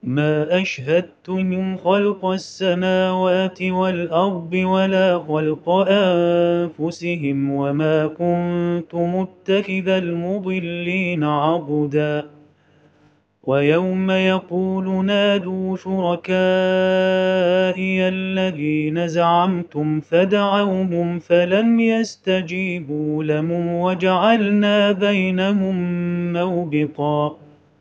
ما أشهدتهم خلق السماوات والأرض ولا خلق أنفسهم وما كنت متخذ المضلين عضدا ويوم يقول نادوا شركائي الذين زعمتم فدعوهم فلم يستجيبوا لهم وجعلنا بينهم موبقا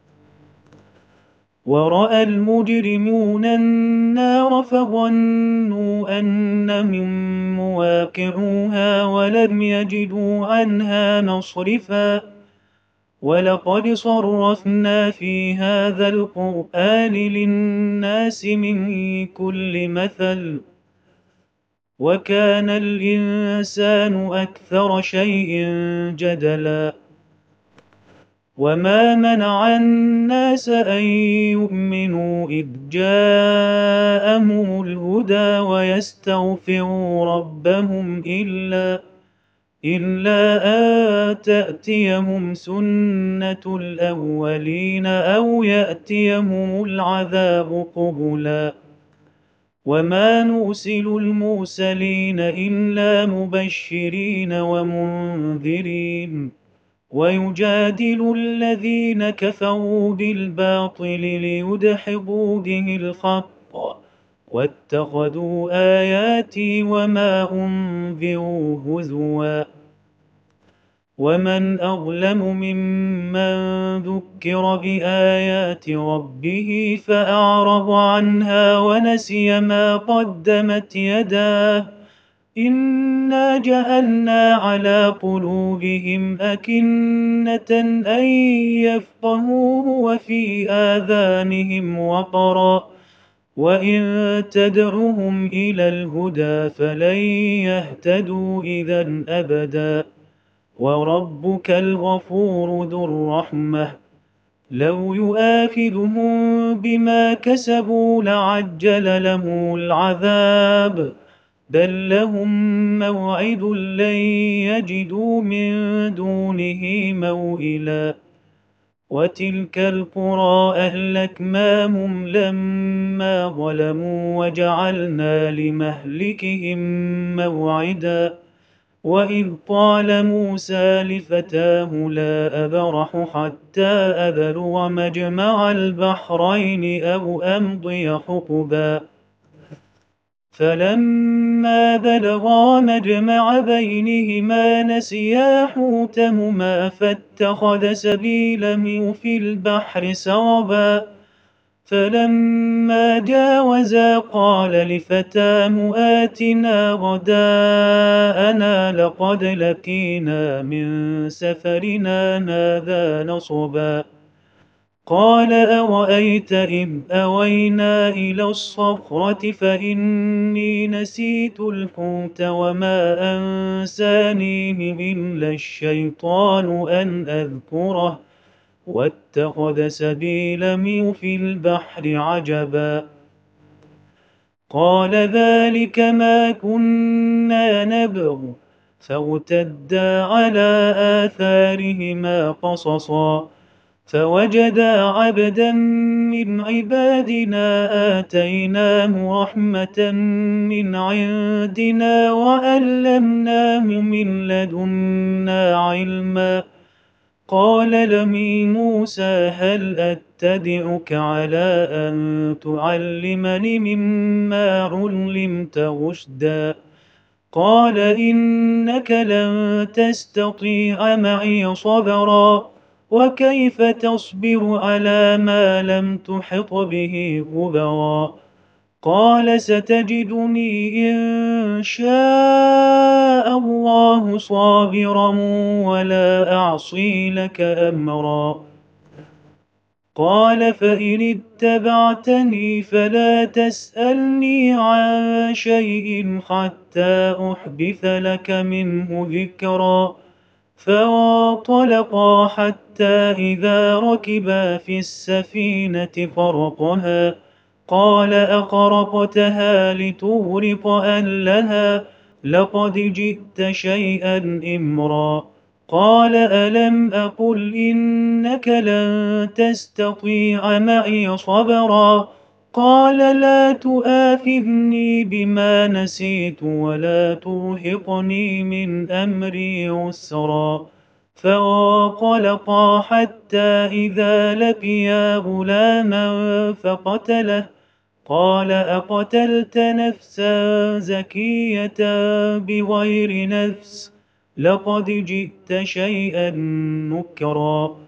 ورأى المجرمون النار فظنوا أنهم مواقعوها ولم يجدوا عنها مصرفا ولقد صرفنا في هذا القرآن للناس من كل مثل وكان الإنسان أكثر شيء جدلا وما منع الناس أن يؤمنوا إذ جاءهم الهدى ويستغفروا ربهم إلا أن تأتيهم سنة الأولين أو يأتيهم العذاب قبلا وما نرسل المرسلين إلا مبشرين ومنذرين ويجادل الذين كفروا بالباطل ليدحضوا به الحق واتخذوا آياتي وما أنذروا هزوا ومن أظلم ممن ذكر بآيات ربه فأعرض عنها ونسي ما قدمت يداه إنا جعلنا على قلوبهم أكنة أن يفقهوه وفي آذانهم وقرا وإن تدعهم إلى الهدى فلن يهتدوا إذا أبدا وربك الغفور ذو الرحمة لو يؤاخذهم بما كسبوا لعجل لهم العذاب بل لهم موعد لن يجدوا من دونه موئلا وتلك القرى أهلكناهم لما ظلموا وجعلنا لمهلكهم موعدا وإذ قال موسى لفتاه لا أبرح حتى أبلغ مجمع البحرين أو أمضي حقبا فلما بلغا مجمع بينهما نسيا حوتهما فاتخذ سبيله في البحر سربا فلما جاوزا قال لفتاه آتنا غداءنا لقد لقينا من سفرنا هذا نصبا قال أرأيت إذ أوينا إلى الصخرة فإني نسيت الحوت وما أنسانيه إلا الشيطان أن أذكره واتخذ سبيله في البحر عجبا قال ذلك ما كنا نبغ فارتدا على آثارهما قصصا فوجدا عبدا من عبادنا آتيناه رحمة من عندنا وعلمناه من لدنا علما قال له موسى هل أتبعك على أن تعلمني مما علمت رشدا قال إنك لن تستطيع معي صبرا وكيف تصبر على ما لم تحط به خبرا قال ستجدني إن شاء الله صابرا ولا أعصي لك أمرا قال فإن اتبعتني فلا تسألني عن شيء حتى أحدث لك منه ذكرا فانطلقا حتى إذا ركبا في السفينة خرقها قال أخرقتها لتغرق أهلها لقد جئت شيئا إمرا قال ألم أقل إنك لن تستطيع معي صبرا قال لا تؤاخذني بما نسيت ولا ترهقني من أمري عسرا فانطلقا حتى إذا لقيا غلاما فقتله قال أقتلت نفسا زكية بغير نفس لقد جئت شيئا نكرا